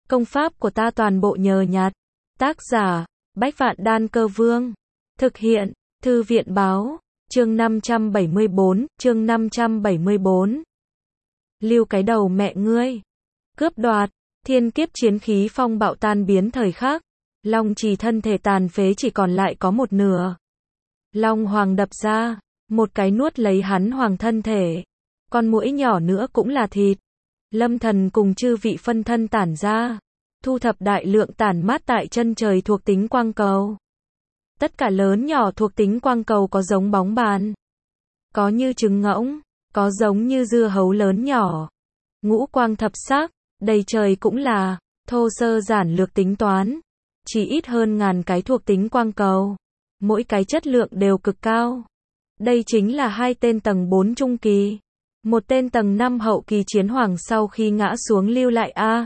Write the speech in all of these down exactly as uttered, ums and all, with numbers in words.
Công pháp của ta toàn bộ nhờ nhặt. Tác giả, Bách Vạn Đan Cơ Vương. Thực hiện, Thư viện Báo. Chương năm trăm bảy mươi bốn, chương năm trăm bảy mươi bốn. Lưu cái đầu mẹ ngươi. Cướp đoạt, thiên kiếp chiến khí phong bạo tan biến thời khắc. Long Trì thân thể tàn phế chỉ còn lại có một nửa. Long Hoàng đập ra, một cái nuốt lấy hắn hoàng thân thể. Con muỗi nhỏ nữa cũng là thịt. Lâm Thần cùng chư vị phân thân tản ra, thu thập đại lượng tản mát tại chân trời thuộc tính quang cầu. Tất cả lớn nhỏ thuộc tính quang cầu có giống bóng bàn, có như trứng ngỗng, có giống như dưa hấu lớn nhỏ. Ngũ quang thập sắc, đầy trời cũng là, thô sơ giản lược tính toán. Chỉ ít hơn ngàn cái thuộc tính quang cầu. Mỗi cái chất lượng đều cực cao. Đây chính là hai tên tầng bốn trung kỳ. Một tên tầng năm hậu kỳ chiến hoàng sau khi ngã xuống lưu lại A.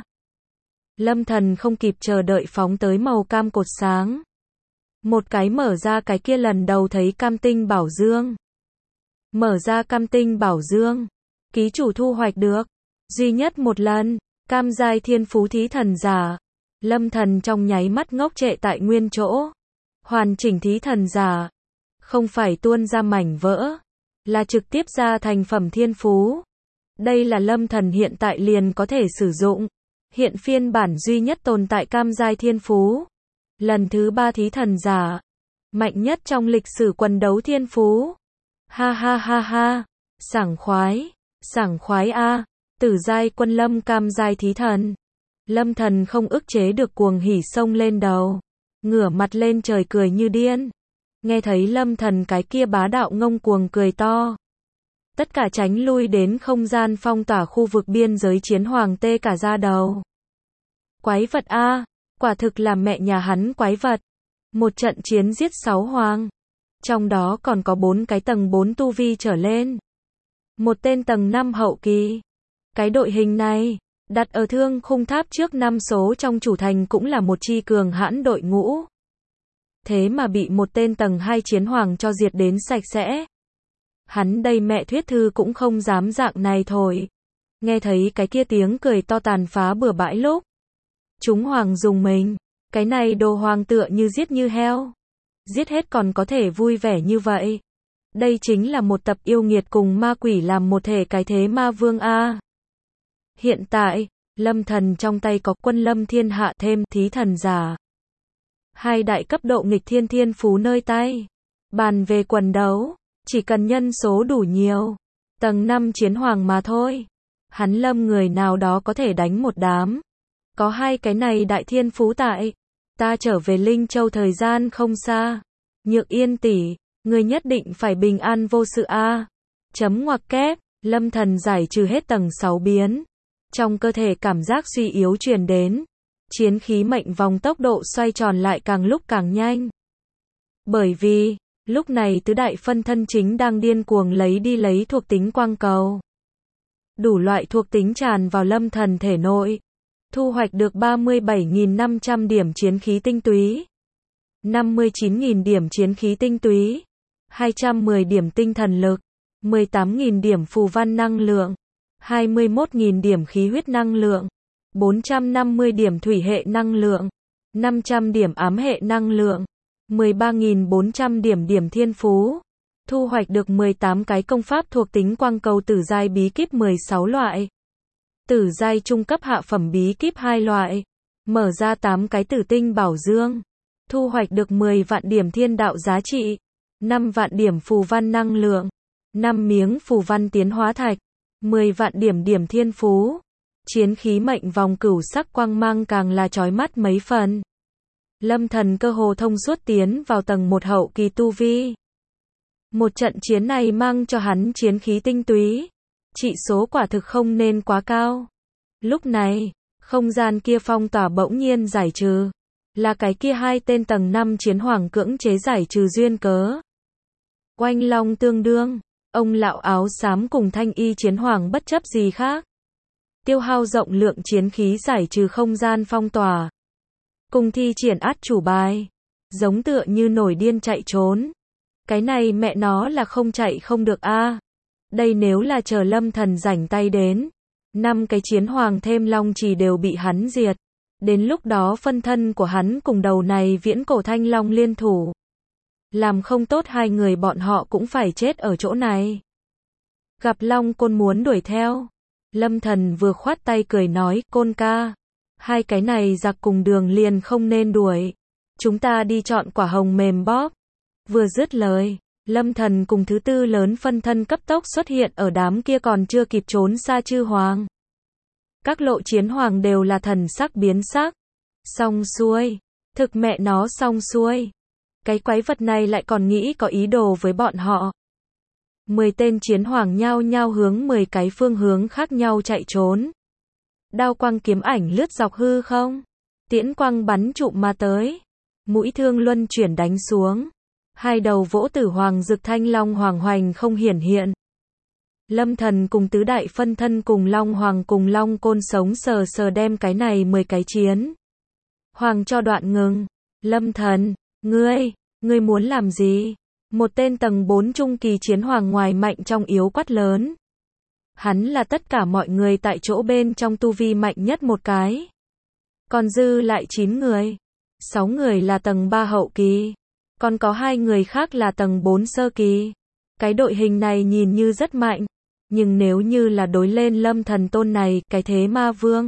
Lâm Thần không kịp chờ đợi phóng tới màu cam cột sáng. Một cái mở ra cái kia lần đầu thấy cam tinh bảo dương. Mở ra cam tinh bảo dương. Ký chủ thu hoạch được. Duy nhất một lần. Cam giai thiên phú thí thần giả. Lâm Thần trong nháy mắt ngốc trệ tại nguyên chỗ. Hoàn chỉnh thí thần giả. Không phải tuôn ra mảnh vỡ. Là trực tiếp ra thành phẩm thiên phú. Đây là Lâm Thần hiện tại liền có thể sử dụng. Hiện phiên bản duy nhất tồn tại cam giai thiên phú. Lần thứ ba thí thần giả. Mạnh nhất trong lịch sử quần đấu thiên phú. Ha ha ha ha. Sảng khoái. Sảng khoái a. Tử giai quân lâm cam giai thí thần. Lâm Thần không ức chế được cuồng hỉ xông lên đầu. Ngửa mặt lên trời cười như điên. Nghe thấy Lâm Thần cái kia bá đạo ngông cuồng cười to. Tất cả tránh lui đến không gian phong tỏa khu vực biên giới chiến hoàng tê cả da đầu. Quái vật a, quả thực là mẹ nhà hắn quái vật. Một trận chiến giết sáu hoàng. Trong đó còn có bốn cái tầng bốn tu vi trở lên. Một tên tầng năm hậu kỳ. Cái đội hình này, đặt ở thương khung tháp trước năm số trong chủ thành cũng là một chi cường hãn đội ngũ. Thế mà bị một tên tầng hai chiến hoàng cho diệt đến sạch sẽ. Hắn đây mẹ thuyết thư cũng không dám dạng này thôi. Nghe thấy cái kia tiếng cười to tàn phá bừa bãi lúc. Chúng hoàng dùng mình. Cái này đồ hoàng tựa như giết như heo. Giết hết còn có thể vui vẻ như vậy. Đây chính là một tập yêu nghiệt cùng ma quỷ làm một thể cái thế ma vương A. Hiện tại, Lâm Thần trong tay có quân lâm thiên hạ thêm thí thần giả. Hai đại cấp độ nghịch thiên thiên phú nơi tay. Bàn về quần đấu, chỉ cần nhân số đủ nhiều. Tầng năm chiến hoàng mà thôi. Hắn Lâm người nào đó có thể đánh một đám. Có hai cái này đại thiên phú tại. Ta trở về Linh Châu thời gian không xa. Nhược Yên tỷ, người nhất định phải bình an vô sự a. Chấm ngoặc kép, Lâm Thần giải trừ hết tầng sáu biến. Trong cơ thể cảm giác suy yếu truyền đến. Chiến khí mệnh vòng tốc độ xoay tròn lại càng lúc càng nhanh. Bởi vì, lúc này tứ đại phân thân chính đang điên cuồng lấy đi lấy thuộc tính quang cầu. Đủ loại thuộc tính tràn vào Lâm Thần thể nội. Thu hoạch được ba mươi bảy nghìn năm trăm điểm chiến khí tinh túy. năm mươi chín nghìn điểm chiến khí tinh túy. hai trăm mười điểm tinh thần lực. mười tám nghìn điểm phù văn năng lượng. hai mươi mốt nghìn điểm khí huyết năng lượng. bốn trăm năm mươi điểm thủy hệ năng lượng. năm trăm điểm ám hệ năng lượng. mười ba nghìn bốn trăm điểm điểm thiên phú. Thu hoạch được mười tám cái công pháp thuộc tính quang cầu tử giai bí kíp mười sáu loại. Tử giai trung cấp hạ phẩm bí kíp hai loại. Mở ra tám cái tử tinh bảo dương. Thu hoạch được mười vạn điểm thiên đạo giá trị. năm vạn điểm phù văn năng lượng. năm miếng phù văn tiến hóa thạch. mười vạn điểm điểm thiên phú. Chiến khí mệnh vòng cửu sắc quang mang càng là chói mắt mấy phần. Lâm Thần cơ hồ thông suốt tiến vào tầng một hậu kỳ tu vi. Một trận chiến này mang cho hắn chiến khí tinh túy. Trị số quả thực không nên quá cao. Lúc này, không gian kia phong tỏa bỗng nhiên giải trừ. Là cái kia hai tên tầng năm chiến hoàng cưỡng chế giải trừ duyên cớ. Oanh long tương đương, ông lão áo xám cùng thanh y chiến hoàng bất chấp gì khác. Tiêu hao rộng lượng chiến khí giải trừ không gian phong tỏa. Cùng thi triển át chủ bài. Giống tựa như nổi điên chạy trốn. Cái này mẹ nó là không chạy không được a. Đây nếu là chờ Lâm Thần rảnh tay đến. Năm cái chiến hoàng thêm long trì đều bị hắn diệt. Đến lúc đó phân thân của hắn cùng đầu này viễn cổ thanh long liên thủ. Làm không tốt hai người bọn họ cũng phải chết ở chỗ này. Gặp Long Côn muốn đuổi theo. Lâm Thần vừa khoát tay cười nói, Côn ca. Hai cái này giặc cùng đường liền không nên đuổi. Chúng ta đi chọn quả hồng mềm bóp. Vừa dứt lời, Lâm Thần cùng thứ tư lớn phân thân cấp tốc xuất hiện ở đám kia còn chưa kịp trốn xa chư hoàng. Các lộ chiến hoàng đều là thần sắc biến sắc. Xong xuôi. Thực mẹ nó xong xuôi. Cái quái vật này lại còn nghĩ có ý đồ với bọn họ. Mười tên chiến hoàng nhao nhao hướng mười cái phương hướng khác nhau chạy trốn. Đao quang kiếm ảnh lướt dọc hư không. Tiễn quang bắn trụm mà tới. Mũi thương luân chuyển đánh xuống. Hai đầu vỗ tử hoàng dực thanh long hoàng hoành không hiển hiện. Lâm Thần cùng tứ đại phân thân cùng long hoàng cùng long côn sống sờ sờ đem cái này mười cái chiến hoàng cho đoạn ngừng. Lâm Thần, ngươi, ngươi muốn làm gì? Một tên tầng bốn trung kỳ chiến hoàng ngoài mạnh trong yếu quát lớn. Hắn là tất cả mọi người tại chỗ bên trong tu vi mạnh nhất một cái. Còn dư lại chín người. Sáu người là tầng ba hậu kỳ. Còn có hai người khác là tầng bốn sơ kỳ. Cái đội hình này nhìn như rất mạnh. Nhưng nếu như là đối lên Lâm Thần tôn này, cái thế ma vương.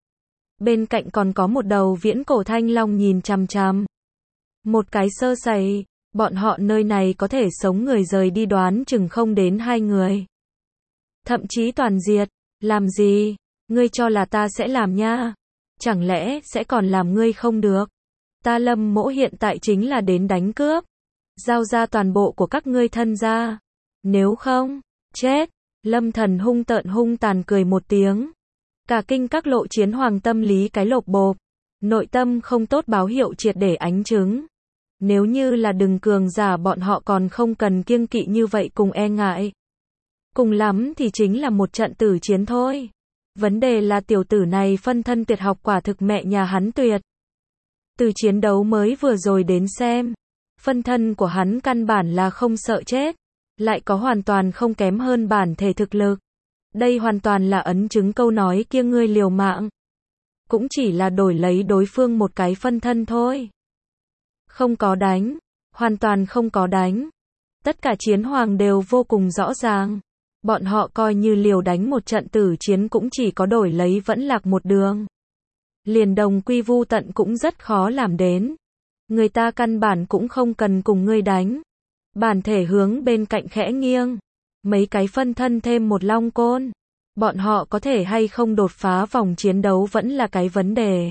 Bên cạnh còn có một đầu viễn cổ thanh long nhìn chằm chằm. Một cái sơ sẩy, bọn họ nơi này có thể sống người rời đi đoán chừng không đến hai người. Thậm chí toàn diệt, làm gì? Ngươi cho là ta sẽ làm nha? Chẳng lẽ sẽ còn làm ngươi không được? Ta Lâm Mỗ hiện tại chính là đến đánh cướp. Giao ra toàn bộ của các ngươi thân ra. Nếu không, chết. Lâm Thần hung tợn hung tàn cười một tiếng. Cả kinh các lộ chiến hoàng tâm lý cái lộp bộp. Nội tâm không tốt báo hiệu triệt để ánh chứng. Nếu như là đừng cường giả bọn họ còn không cần kiêng kỵ như vậy cùng e ngại. Cùng lắm thì chính là một trận tử chiến thôi. Vấn đề là tiểu tử này phân thân tuyệt học quả thực mẹ nhà hắn tuyệt. Từ chiến đấu mới vừa rồi đến xem. Phân thân của hắn căn bản là không sợ chết. Lại có hoàn toàn không kém hơn bản thể thực lực. Đây hoàn toàn là ấn chứng câu nói kia ngươi liều mạng. Cũng chỉ là đổi lấy đối phương một cái phân thân thôi. Không có đánh. Hoàn toàn không có đánh. Tất cả chiến hoàng đều vô cùng rõ ràng. Bọn họ coi như liều đánh một trận tử chiến cũng chỉ có đổi lấy vẫn lạc một đường. Liền đồng quy vu tận cũng rất khó làm đến. Người ta căn bản cũng không cần cùng ngươi đánh. Bản thể hướng bên cạnh khẽ nghiêng. Mấy cái phân thân thêm một long côn. Bọn họ có thể hay không đột phá vòng chiến đấu vẫn là cái vấn đề.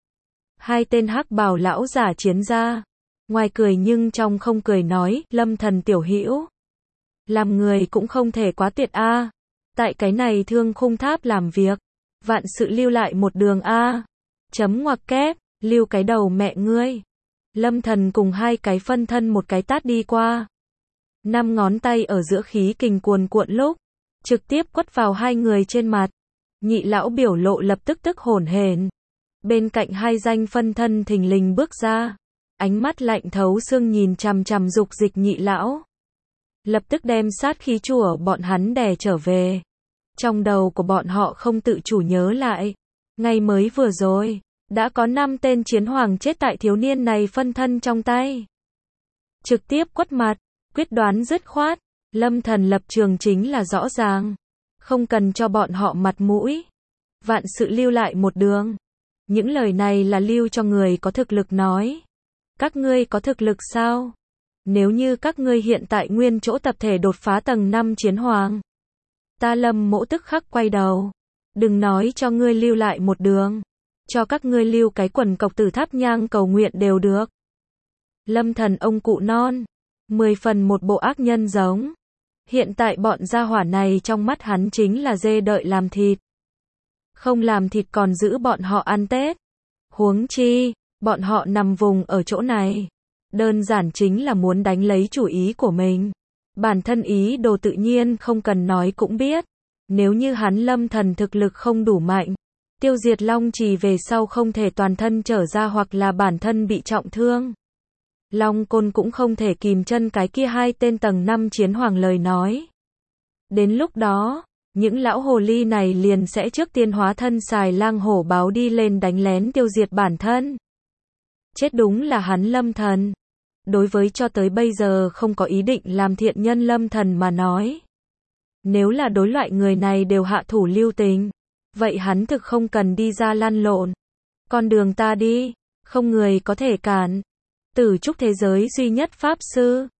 Hai tên hắc bào lão giả chiến ra. Ngoài cười nhưng trong không cười nói, Lâm Thần tiểu hữu. Làm người cũng không thể quá tuyệt a. Tại cái này thương khung tháp làm việc. Vạn sự lưu lại một đường a. Chấm ngoặc kép, lưu cái đầu mẹ ngươi. Lâm Thần cùng hai cái phân thân một cái tát đi qua. Năm ngón tay ở giữa khí kình cuồn cuộn lúc. Trực tiếp quất vào hai người trên mặt. Nhị lão biểu lộ lập tức tức hổn hển. Bên cạnh hai danh phân thân thình lình bước ra. Ánh mắt lạnh thấu xương nhìn chằm chằm dục dịch nhị lão. Lập tức đem sát khí chùa bọn hắn đè trở về. Trong đầu của bọn họ không tự chủ nhớ lại. Ngay mới vừa rồi, đã có năm tên chiến hoàng chết tại thiếu niên này phân thân trong tay. Trực tiếp quất mặt, quyết đoán dứt khoát. Lâm Thần lập trường chính là rõ ràng. Không cần cho bọn họ mặt mũi. Vạn sự lưu lại một đường. Những lời này là lưu cho người có thực lực nói. Các ngươi có thực lực sao? Nếu như các ngươi hiện tại nguyên chỗ tập thể đột phá tầng năm chiến hoàng. Ta Lâm Mỗ tức khắc quay đầu. Đừng nói cho ngươi lưu lại một đường. Cho các ngươi lưu cái quần cộc tử tháp nhang cầu nguyện đều được. Lâm Thần ông cụ non. Mười phần một bộ ác nhân giống. Hiện tại bọn gia hỏa này trong mắt hắn chính là dê đợi làm thịt. Không làm thịt còn giữ bọn họ ăn Tết. Huống chi, bọn họ nằm vùng ở chỗ này. Đơn giản chính là muốn đánh lấy chủ ý của mình. Bản thân ý đồ tự nhiên không cần nói cũng biết. Nếu như hắn Lâm Thần thực lực không đủ mạnh. Tiêu diệt Long Trì về sau không thể toàn thân trở ra hoặc là bản thân bị trọng thương. Long Côn cũng không thể kìm chân cái kia hai tên tầng năm chiến hoàng lời nói. Đến lúc đó, những lão hồ ly này liền sẽ trước tiên hóa thân xài lang hổ báo đi lên đánh lén tiêu diệt bản thân. Chết đúng là hắn Lâm Thần. Đối với cho tới bây giờ không có ý định làm thiện nhân Lâm Thần mà nói. Nếu là đối loại người này đều hạ thủ lưu tình, vậy hắn thực không cần đi ra lăn lộn. Con đường ta đi, không người có thể cản. Tử trúc thế giới duy nhất pháp sư.